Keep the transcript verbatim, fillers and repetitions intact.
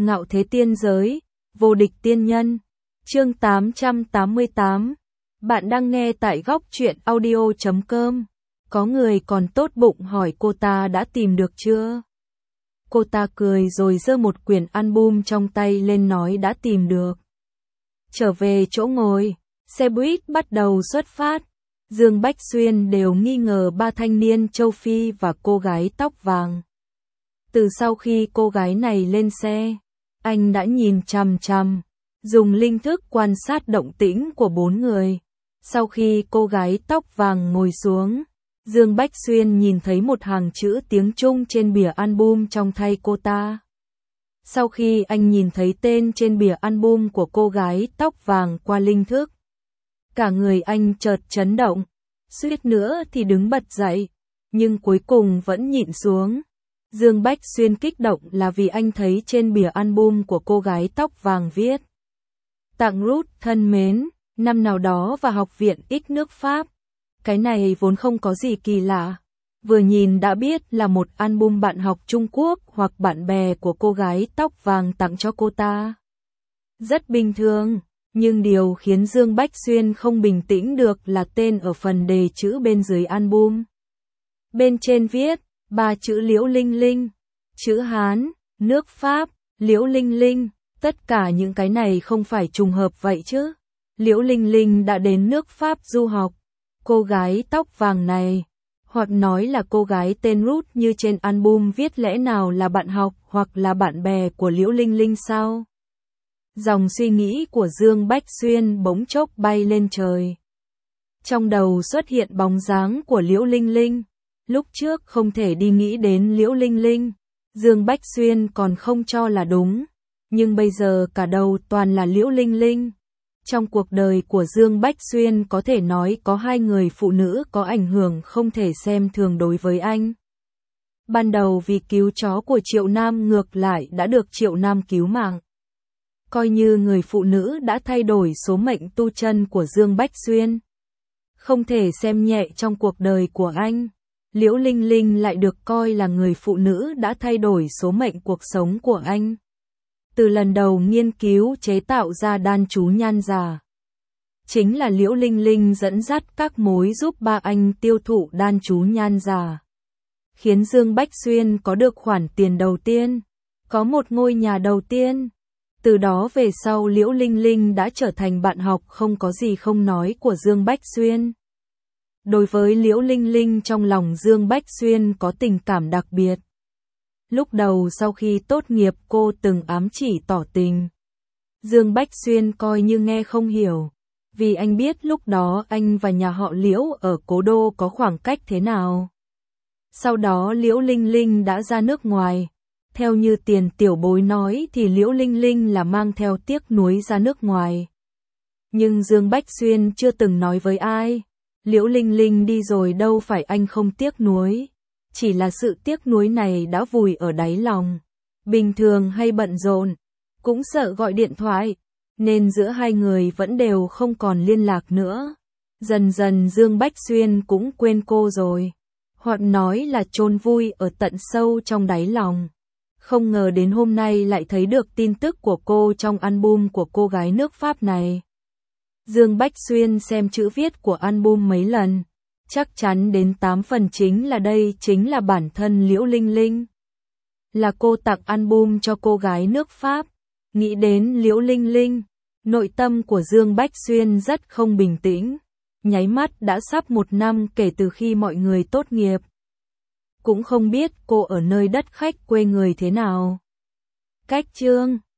Ngạo thế tiên giới, vô địch tiên nhân. Chương tám trăm tám mươi tám. Bạn đang nghe tại góc truyện audio chấm com. Có người còn tốt bụng hỏi cô ta đã tìm được chưa? Cô ta cười rồi giơ một quyển album trong tay lên nói đã tìm được. Trở về chỗ ngồi, xe buýt bắt đầu xuất phát. Dương Bách Xuyên đều nghi ngờ ba thanh niên châu Phi và cô gái tóc vàng. Từ sau khi cô gái này lên xe, anh đã nhìn chằm chằm, dùng linh thức quan sát động tĩnh của bốn người. Sau khi cô gái tóc vàng ngồi xuống, Dương Bách Xuyên nhìn thấy một hàng chữ tiếng Trung trên bìa album trong tay cô ta. Sau khi anh nhìn thấy tên trên bìa album của cô gái tóc vàng qua linh thức, cả người anh chợt chấn động, suýt nữa thì đứng bật dậy, nhưng cuối cùng vẫn nhịn xuống. Dương Bách Xuyên kích động là vì anh thấy trên bìa album của cô gái tóc vàng viết: tặng Ruth thân mến, năm nào đó vào học viện X nước Pháp. Cái này vốn không có gì kỳ lạ, vừa nhìn đã biết là một album bạn học Trung Quốc hoặc bạn bè của cô gái tóc vàng tặng cho cô ta. Rất bình thường, nhưng điều khiến Dương Bách Xuyên không bình tĩnh được là tên ở phần đề chữ bên dưới album. Bên trên viết ba chữ Liễu Linh Linh, chữ Hán, nước Pháp, Liễu Linh Linh, tất cả những cái này không phải trùng hợp vậy chứ. Liễu Linh Linh đã đến nước Pháp du học. Cô gái tóc vàng này, hoặc nói là cô gái tên Ruth như trên album viết, lẽ nào là bạn học hoặc là bạn bè của Liễu Linh Linh sao? Dòng suy nghĩ của Dương Bách Xuyên bỗng chốc bay lên trời. Trong đầu xuất hiện bóng dáng của Liễu Linh Linh. Lúc trước không thể đi nghĩ đến Liễu Linh Linh, Dương Bách Xuyên còn không cho là đúng, nhưng bây giờ cả đầu toàn là Liễu Linh Linh. Trong cuộc đời của Dương Bách Xuyên có thể nói có hai người phụ nữ có ảnh hưởng không thể xem thường đối với anh. Ban đầu vì cứu chó của Triệu Nam ngược lại đã được Triệu Nam cứu mạng. Coi như người phụ nữ đã thay đổi số mệnh tu chân của Dương Bách Xuyên. Không thể xem nhẹ trong cuộc đời của anh. Liễu Linh Linh lại được coi là người phụ nữ đã thay đổi số mệnh cuộc sống của anh. Từ lần đầu nghiên cứu chế tạo ra đan chú nhan giả, chính là Liễu Linh Linh dẫn dắt các mối giúp ba anh tiêu thụ đan chú nhan giả, khiến Dương Bách Xuyên có được khoản tiền đầu tiên, có một ngôi nhà đầu tiên. Từ đó về sau Liễu Linh Linh đã trở thành bạn học không có gì không nói của Dương Bách Xuyên. Đối với Liễu Linh Linh trong lòng Dương Bách Xuyên có tình cảm đặc biệt. Lúc đầu sau khi tốt nghiệp cô từng ám chỉ tỏ tình. Dương Bách Xuyên coi như nghe không hiểu, vì anh biết lúc đó anh và nhà họ Liễu ở Cố Đô có khoảng cách thế nào. Sau đó Liễu Linh Linh đã ra nước ngoài. Theo như Tiền Tiểu Bối nói thì Liễu Linh Linh là mang theo tiếc nuối ra nước ngoài. Nhưng Dương Bách Xuyên chưa từng nói với ai. Liễu Linh Linh đi rồi đâu phải anh không tiếc nuối. Chỉ là sự tiếc nuối này đã vùi ở đáy lòng. Bình thường hay bận rộn, cũng sợ gọi điện thoại, nên giữa hai người vẫn đều không còn liên lạc nữa. Dần dần Dương Bách Xuyên cũng quên cô rồi. Hoặc nói là chôn vui ở tận sâu trong đáy lòng. Không ngờ đến hôm nay lại thấy được tin tức của cô trong album của cô gái nước Pháp này. Dương Bách Xuyên xem chữ viết của album mấy lần. Chắc chắn đến tám phần chính là đây chính là bản thân Liễu Linh Linh. Là cô tặng album cho cô gái nước Pháp. Nghĩ đến Liễu Linh Linh, nội tâm của Dương Bách Xuyên rất không bình tĩnh. Nháy mắt đã sắp một năm kể từ khi mọi người tốt nghiệp. Cũng không biết cô ở nơi đất khách quê người thế nào. Cách chương